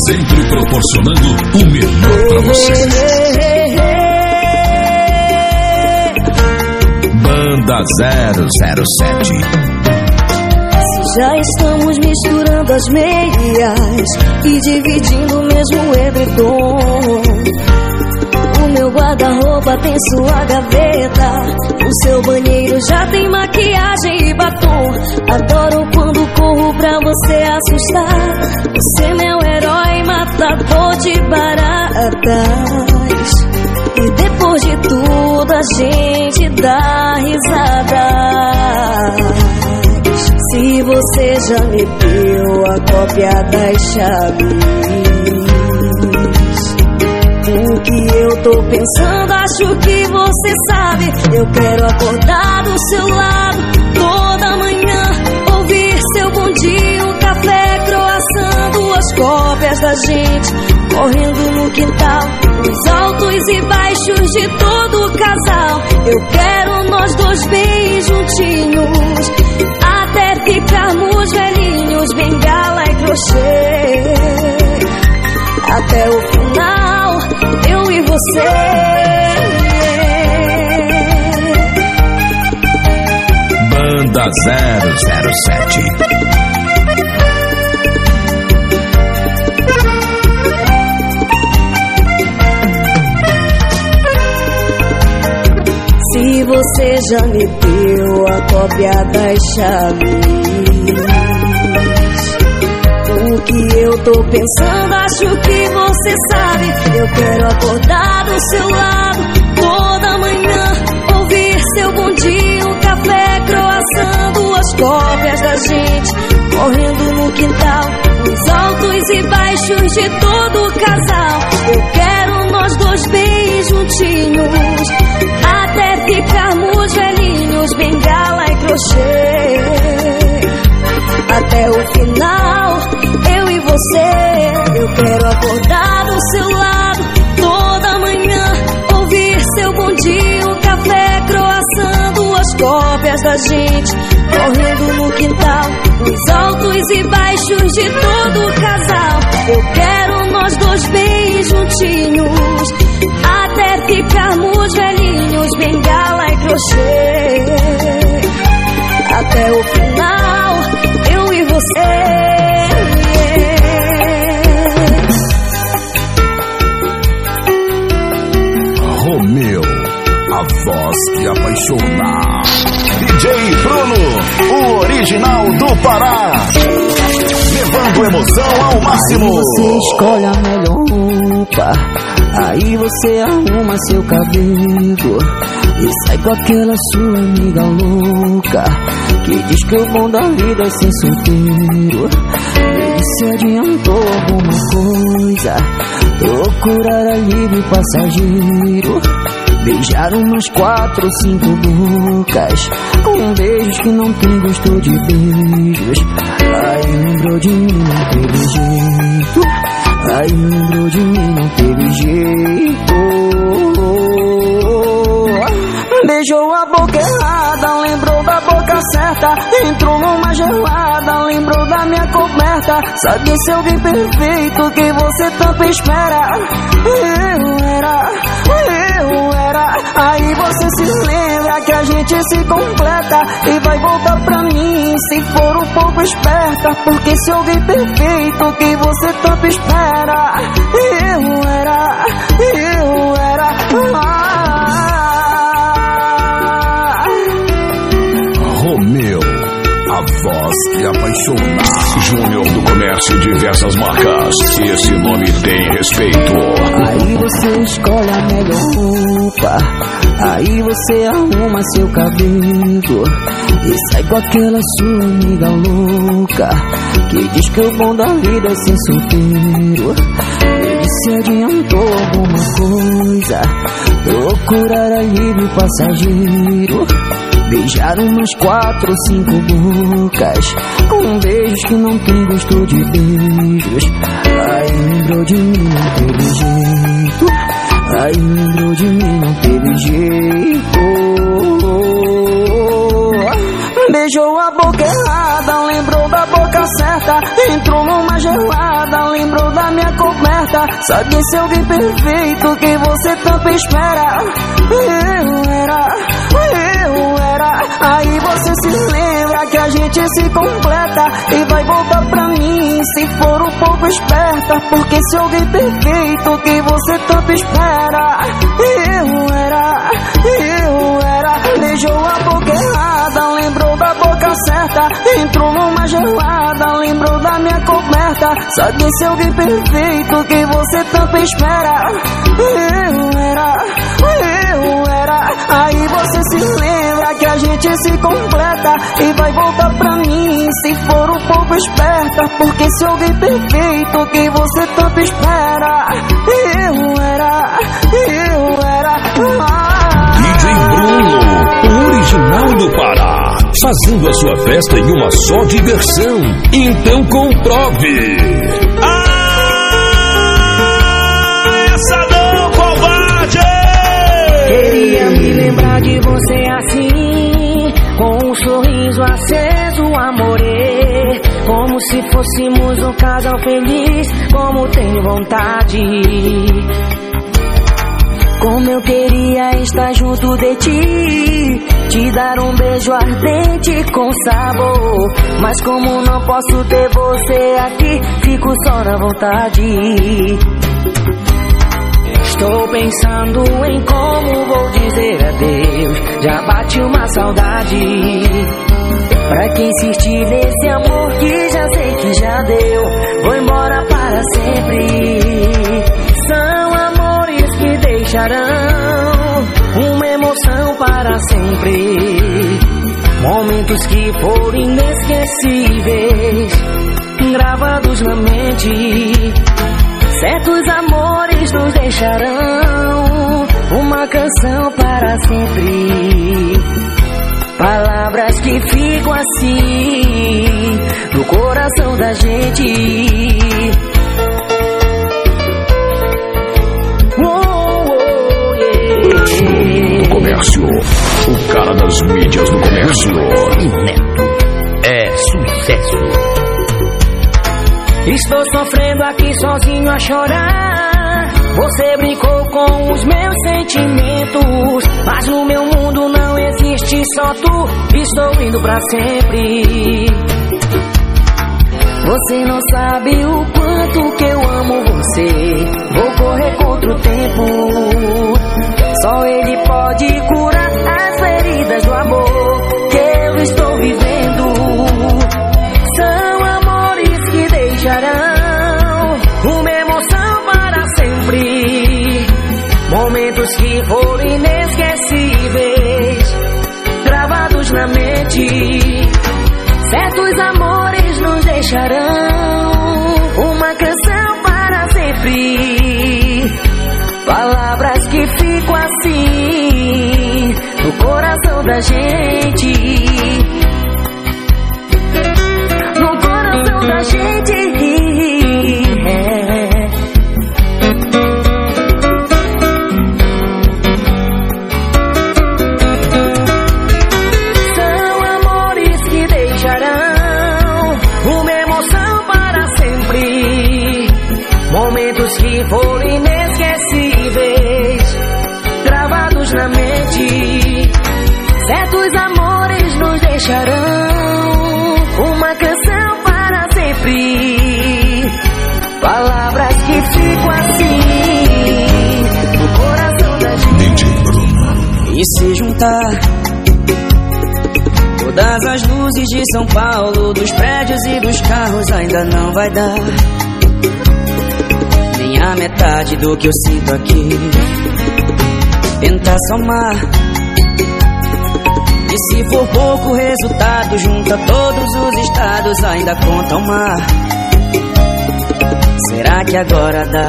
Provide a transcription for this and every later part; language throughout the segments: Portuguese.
sempre proporcionando o melhor pra você. Banda 007. Se já estamos misturando as meias e dividindo o mesmo edredom, o meu guarda-roupa tem sua gaveta, o seu banheiro já tem maquiagem e batom. Adoro quando corro pra você assustar. Você é meu herói, matador de baratas. E depois de tudo a gente dá risada. Se você já me deu a cópia das chaves, o que eu tô pensando, acho que você sabe. Eu quero acordar do seu lado toda manhã, ouvir seu bom dia, um café, croissant, duas cópias da gente correndo no quintal, os altos e baixos de todo o casal. Eu quero nós dois bem juntinhos, até ficarmos velhinhos, bengala e crochê, até o final, eu e você. Banda 007. Se você já me deu a cópia das chaves, o que eu tô pensando, acho que você sabe. Eu quero acordar do seu lado toda manhã, ouvir seu bom dia, um café, croissant, duas cópias da gente correndo no quintal, os altos e baixos de todo o casal. Eu quero nós dois bem juntinhos, até ficarmos velhinhos, bengala e crochê, até o final, eu e você. Eu quero acordar do seu lado toda manhã, ouvir seu bom dia, um café, croissant, duas cópias da gente correndo no quintal, os altos e baixos de todo o casal. Eu quero nós dois bem juntinhos, até ficarmos velhinhos, bengala e crochê, até o final, eu e você. Romeu, a voz que apaixona. DJ Bruno, o original do Pará, levando emoção ao máximo. Aí você escolhe a melhor roupa, aí você arruma seu cabelo e sai com aquela sua amiga louca que diz que o bom da vida é ser solteiro. E se adiantou alguma coisa, procurar alívio passageiro, beijar umas 4 ou 5 bocas, com beijos que não tem gosto de beijos. Aí lembrou de mim, não teve jeito. Aí lembrou de mim, não teve jeito. Beijou a boca errada, lembrou da boca certa, entrou numa gelada, lembrou da minha coberta. Sabe esse alguém perfeito que você tanto espera? Eu era. Aí você se lembra que a gente se completa e vai voltar pra mim se for um pouco esperta, porque esse alguém perfeito que você tanto espera, eu era. Romeu, a voz que apaixona. Júnior do Comércio, diversas marcas, esse nome tem respeito. Aí você escolhe a melhor roupa, aí você arruma seu cabelo e sai com aquela sua amiga louca que diz que o bom da vida é ser solteiro. Ele se adiantou alguma coisa, procurar alívio passageiro, beijar umas 4 ou 5 bocas, com beijos que não tem gosto de beijos. Aí lembrou de mim, não teve jeito. Aí lembrou de mim, não teve jeito. Beijou a boca errada, lembrou da boca certa, entrou numa gelada, lembrou da minha coberta. Sabe esse alguém perfeito que você tanto espera? Eu era. Aí você se lembra que a gente se completa e vai voltar pra mim se for um pouco esperta. Porque esse alguém perfeito que você tanto espera, eu era. Beijou a boca errada, lembrou da boca certa, entrou numa gelada, lembrou da minha coberta. Sabe esse alguém perfeito que você tanto espera? Eu era. Aí você se lembra que a gente se completa e vai voltar pra mim se for um pouco esperta. Porque esse alguém perfeito que você tanto espera, eu era. DJ Bruno, o original do Pará, fazendo a sua festa em uma só diversão. Então comprove. Essa não, covarde! Queria me lembrar de você assim, com um sorriso aceso, amore, como se fôssemos um casal feliz, como tenho vontade. Como eu queria estar junto de ti, te dar um beijo ardente com sabor. Mas como não posso ter você aqui, fico só na vontade. Estou pensando em como vou dizer adeus, já bate uma saudade. Pra que insistir nesse amor que já sei que já deu, vou embora para sempre. São amores que deixarão uma emoção para sempre. Momentos que foram inesquecíveis, gravados na mente. Certos amores nos deixarão uma canção para sempre. Palavras que ficam assim no coração da gente. Do comércio, o cara das mídias do comércio. Neto é sucesso. Estou sofrendo aqui sozinho a chorar. Você brincou com os meus sentimentos, mas no meu mundo não existe só tu. Estou indo pra sempre. Você não sabe o quanto que eu amo você. Vou correr contra o tempo. Só ele pode curar as feridas do amor que eu estou vivendo. São amores que deixarão uma emoção para sempre. Momentos que foram inesquecíveis, gravados na mente. Certos amores nos deixarão uma canção para sempre. Palavras que ficam assim no coração da gente. No coração da gente. São amores que deixarão uma emoção para sempre. Momentos que foram inesquecíveis, gravados na mente. Certos amores nos deixarão uma canção para sempre. Palavras que ficam assim no coração da gente. E se juntar todas as luzes de São Paulo, dos prédios e dos carros, ainda não vai dar nem a metade do que eu sinto aqui. Tentar somar, e se for pouco resultado, junta todos os estados, ainda conta o mar. Será que agora dá?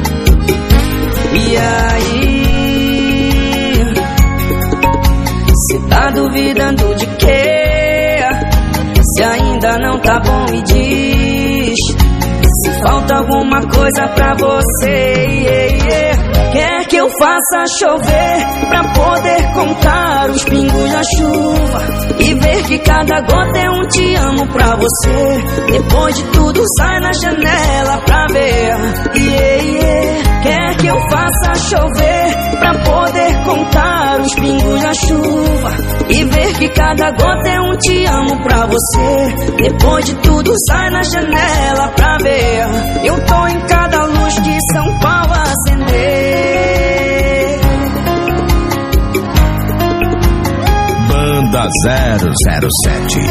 E aí? Se tá duvidando de quê? Se ainda não tá bom, me diz. Se falta alguma coisa pra você, quer que eu faça chover pra poder contar os pingos da chuva e ver que cada gota é um te amo pra você. Depois de tudo sai na janela pra ver. Quer que eu faça chover pra poder contar os pingos na chuva e ver que cada gota é um te amo pra você. Depois de tudo sai na janela pra ver. Eu tô em cada luz que São Paulo acender. Banda 007.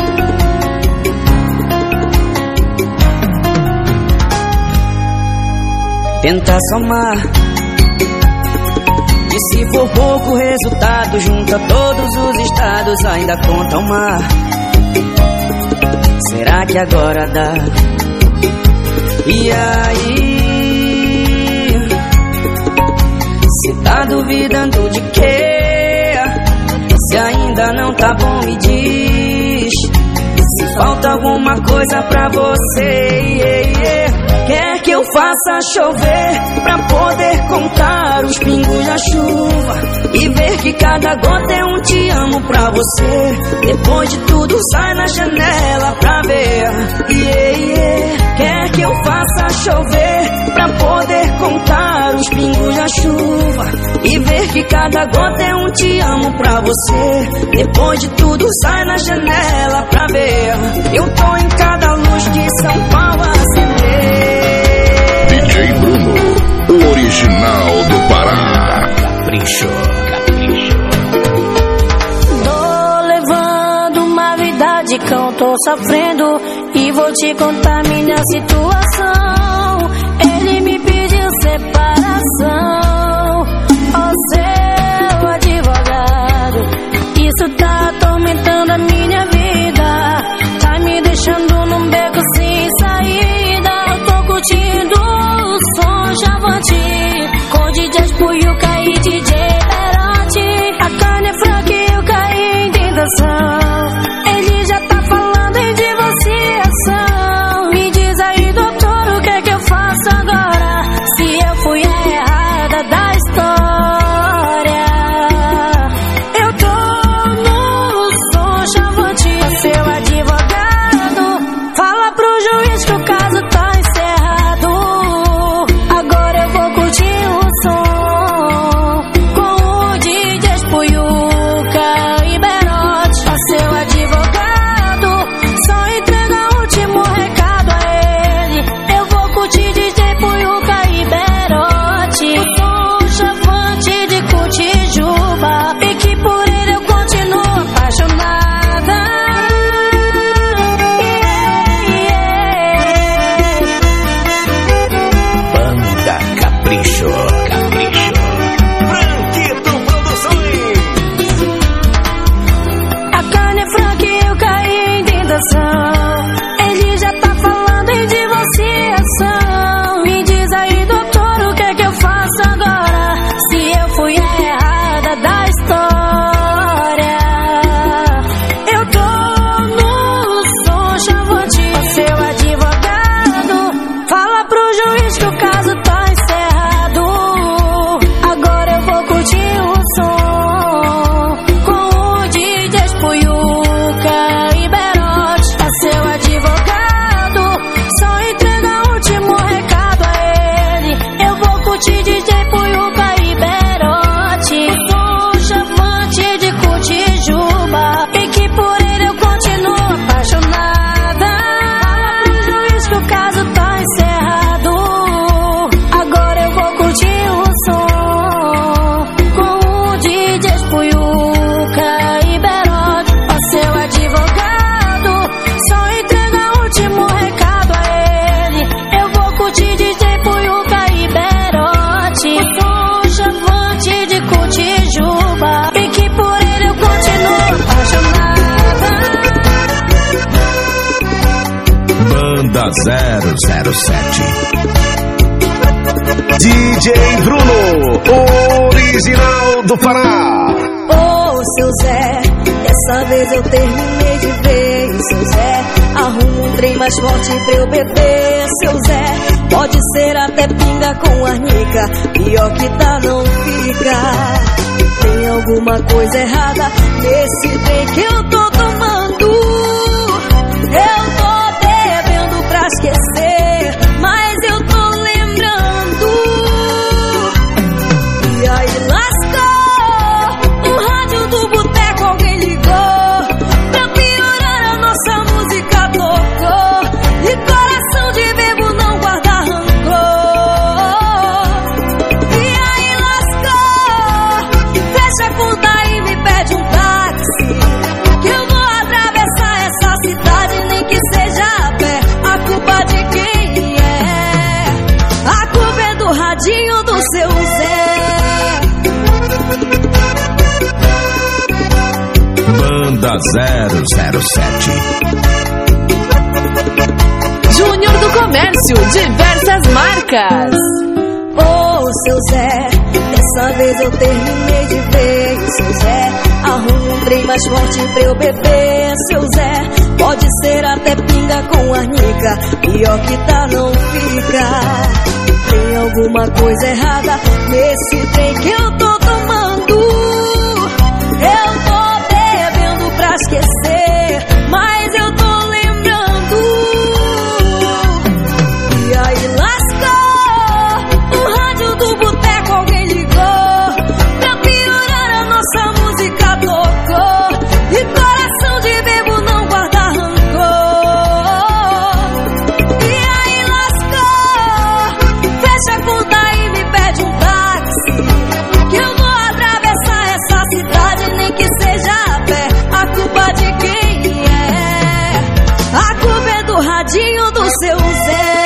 Tenta somar, e se for pouco resultado, junta todos os estados, ainda conta o mar. Será que agora dá? E aí? Se tá duvidando de quê? Se ainda não tá bom, me diz. Se falta alguma coisa pra você. Quer que eu faça chover pra poder contar os pingos na chuva e ver que cada gota é um te amo pra você. Depois de tudo sai na janela pra ver. Quer que eu faça chover pra poder contar os pingos na chuva e ver que cada gota é um te amo pra você. Depois de tudo sai na janela pra ver. Eu tô em cada luz que São Paulo acender. DJ Bruno, o original do Pará. Capricho. Tô levando uma vida de cão, tô sofrendo e vou te contar minha situação. Ele me pediu separação, ó seu advogado. Isso tá atormentando a minha vida, tá me deixando num beco sem saída. Tô curtindo o som Javante, com DJ Puiuca e DJ Berote. A carne é franca e eu caí em tentação. Ele já tá falando em divorciação. Me diz aí, doutor, o que é que eu faço agora? Se eu fui a errada da história. Eu tô no som Javante, seu advogado. Fala pro juiz que o caso tá encerrado. Agora eu vou curtir o som com o DJ Puiuca e Berote. Ó seu advogado, só entrega o último recado a ele. Eu vou curtir DJ Puiuca e Berote, o som Javante de Cotijuba, e que por ele eu continuo apaixonada. Banda Capricho. Branquito Produções. A carne é franca e eu caí em tentação. Ele já tá falando em divorciação. Me diz aí, doutor, o que é que eu faço agora? Se eu fui a errada da história. Eu tô no som Javante, ó seu advogado. Fala pro juiz que o caso tá encerrado. Agora eu vou curtir o som com o DJ Puiuca e Berote. Ó seu advogado, só entrega o último recado a ele. Eu vou curtir DJ Puiuca e Berote, o som Javante de Cotijuba, e que por ele eu continuo apaixonada. Fala pro juiz que o caso tá encerrado. Agora eu vou curtir o som com o DJ Puiuca e Berote. Ó seu advogado, só entrega o último recado a ele. Eu vou curtir DJ Puiuca e Berote, o som Javante de Cotijuba, e que por ele eu continuo apaixonada. Banda 007. DJ Bruno, original do Pará. Ô seu Zé, dessa vez eu terminei de vez. Seu Zé, arruma um trem mais forte pra eu beber. Seu Zé, pode ser até pinga com arnica, pior que tá não fica. Tem alguma coisa errada nesse trem que eu tô tomando. Eu tô bebendo Banda 007. Júnior do Comércio, diversas marcas. Ô, seu Zé, dessa vez eu terminei de ver. Seu Zé, arruma um trem mais forte pra eu beber. Seu Zé, pode ser até pinga com arnica, pior que tá não fica. Tem alguma coisa errada nesse trem que eu tô tomando. Eu tô bebendo pra esquecer, mas eu tô lembrando. E aí lascou, o rádio do boteco alguém ligou, pra piorar a nossa música tocou, e coração de bebo não guarda rancor. E aí lascou, fecha a conta e me pede um táxi, que eu vou atravessar essa cidade, nem que seja a pé. A culpa de quem é? A culpa é do radinho do seu Zé.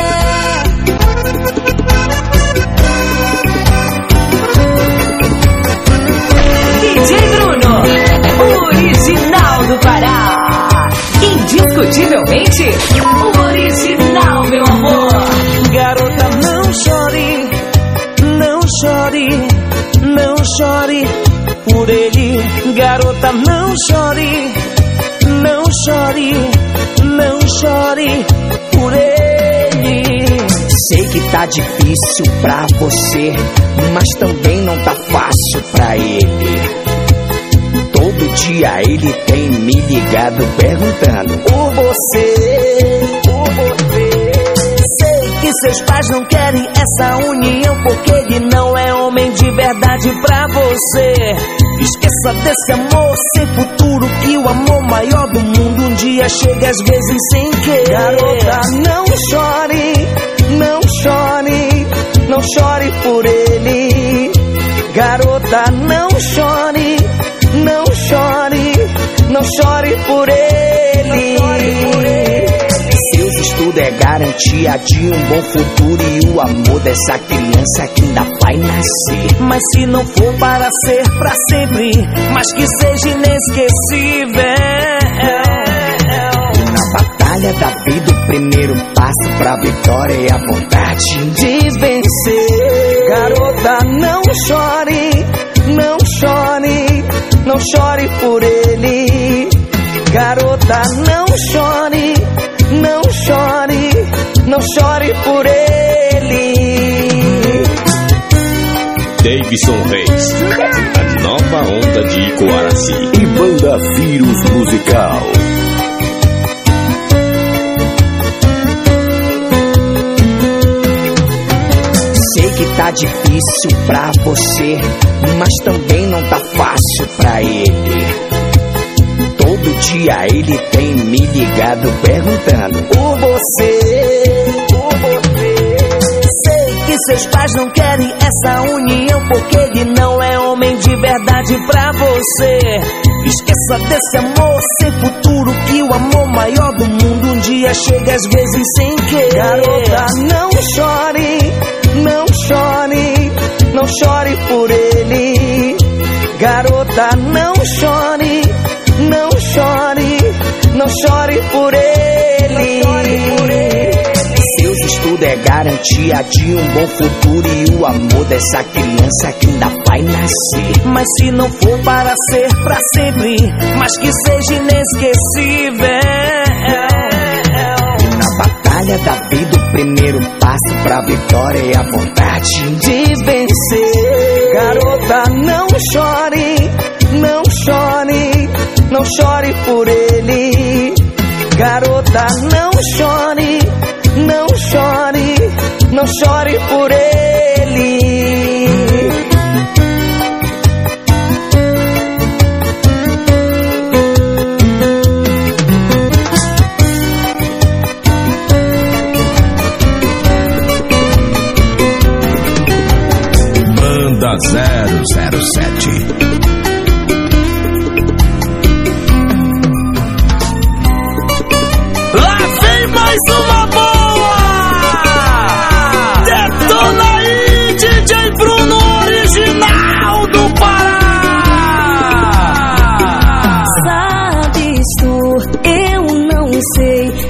DJ Bruno, original do Pará. Indiscutivelmente, original, meu amor. Garota, não chore, não chore, não chore por ele. Garota, não chore, não chore, não chore por ele. Sei que tá difícil pra você, mas também não tá fácil pra ele. Todo dia ele tem me ligado perguntando por você, por você. Sei que seus pais não querem essa união, porque ele não é homem de verdade pra você. Esqueça desse amor sem futuro, que o amor maior do mundo um dia chega às vezes sem querer. Garota, não chore, não chore, não chore por ele. Garota, não chore, não chore, não chore por ele. Seus estudos é garantia de um bom futuro e o amor dessa criança que ainda vai nascer. Mas se não for para ser pra sempre, mas que seja inesquecível. Na batalha da vida o primeiro passo pra vitória é a vontade de vencer. Garota, não chore, não chore, não chore por ele. Garota, não chore, não chore, não chore por ele. Davidson Reis, a nova onda de Icoaraci. E Banda Vírus Musical. Sei que tá difícil pra você, mas também não tá fácil pra ele. Todo dia ele tem me ligado perguntando por você, por você. Sei que seus pais não querem essa união, porque ele não é homem de verdade pra você. Esqueça desse amor sem futuro, que o amor maior do mundo um dia chega às vezes sem querer. Garota, não chore, não chore, não chore por ele. Garota, não chore, não chore, não chore por ele. Seus estudos é garantia de um bom futuro e o amor dessa criança que ainda vai nascer. Mas se não for para ser pra sempre, mas que seja inesquecível. Na batalha da vida o primeiro passo pra vitória é a vontade de vencer. Garota, não chore, não chore, não chore por ele. Garota, não chore, não chore, não chore por ele. Banda 007. Mais uma boa! Detona aí, DJ Bruno, original do Pará! Sabe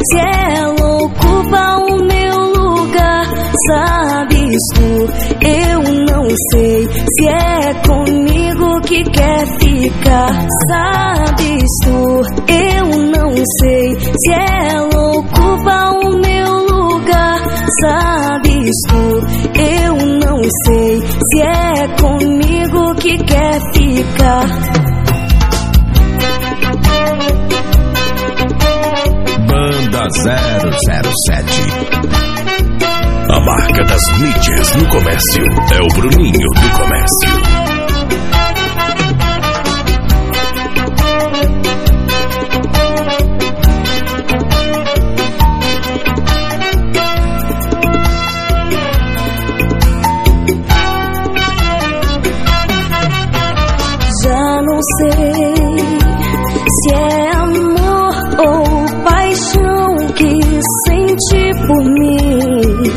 se ela ocupa o meu lugar. Sabes tu, eu não sei se é comigo que quer ficar. Sabes tu, eu não sei se ela ocupa o meu lugar. Sabes tu, eu não sei se é comigo que quer ficar. Banda 007. A marca das mídias no comércio é o Bruninho do Comércio. Já não sei se é amor ou paixão que sente por mim.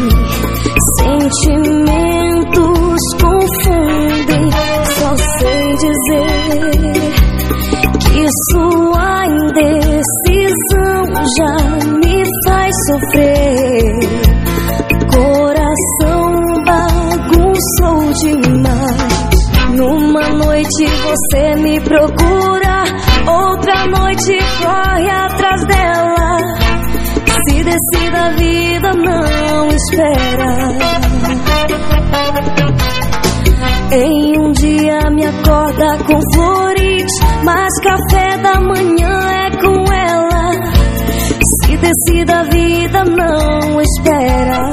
Sentimentos confundem, só sei dizer que sua indecisão já me faz sofrer. Coração bagunçou demais. Numa noite você me procura, outra noite corre atrás dela. Se decida, a vida não espera. Em um dia me acorda com flores, mas café da manhã é com ela. Se decida, a vida não espera.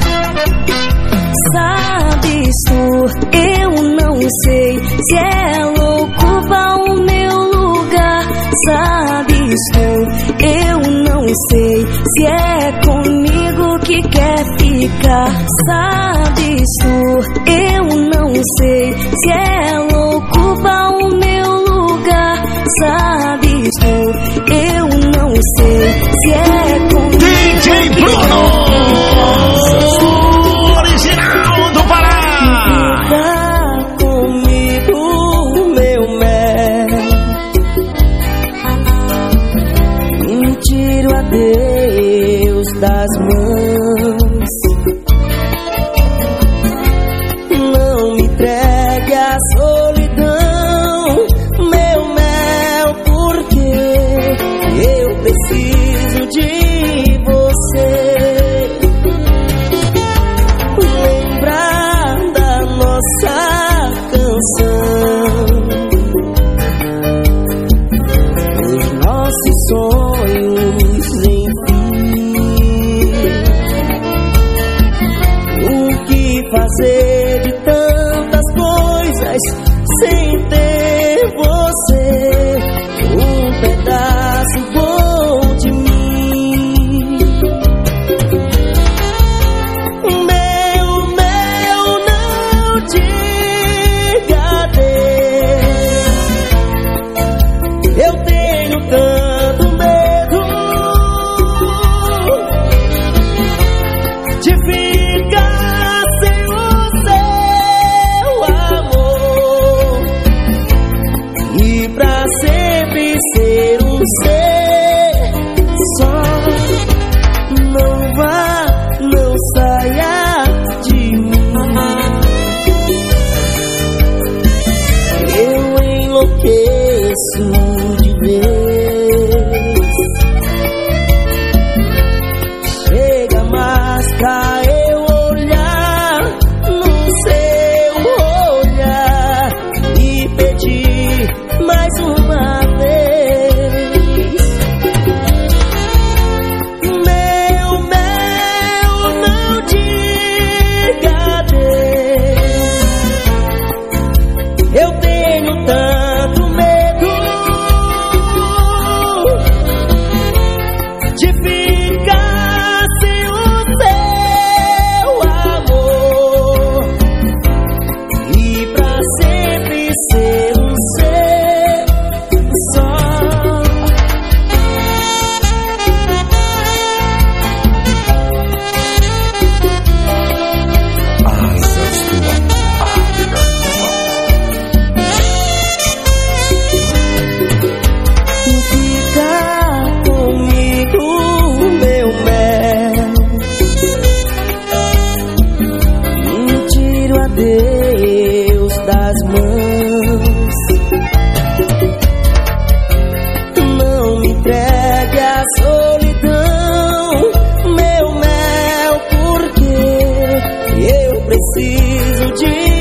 Sabes tu, eu não sei se ela ocupa o meu lugar. Sabes tu, eu não sei se é comigo que quer ficar. Sabes tu, eu não sei se ela ocupa o meu lugar. Sabes tu, eu não sei se é comigo DJ Bruno, original do Pará. Fica comigo, meu mel, e me tiro a Deus das mãos. Não me entregue a solidão, meu mel, porque eu preciso de você. Lembrar da nossa canção, os nossos sonhos, enfim. preciso de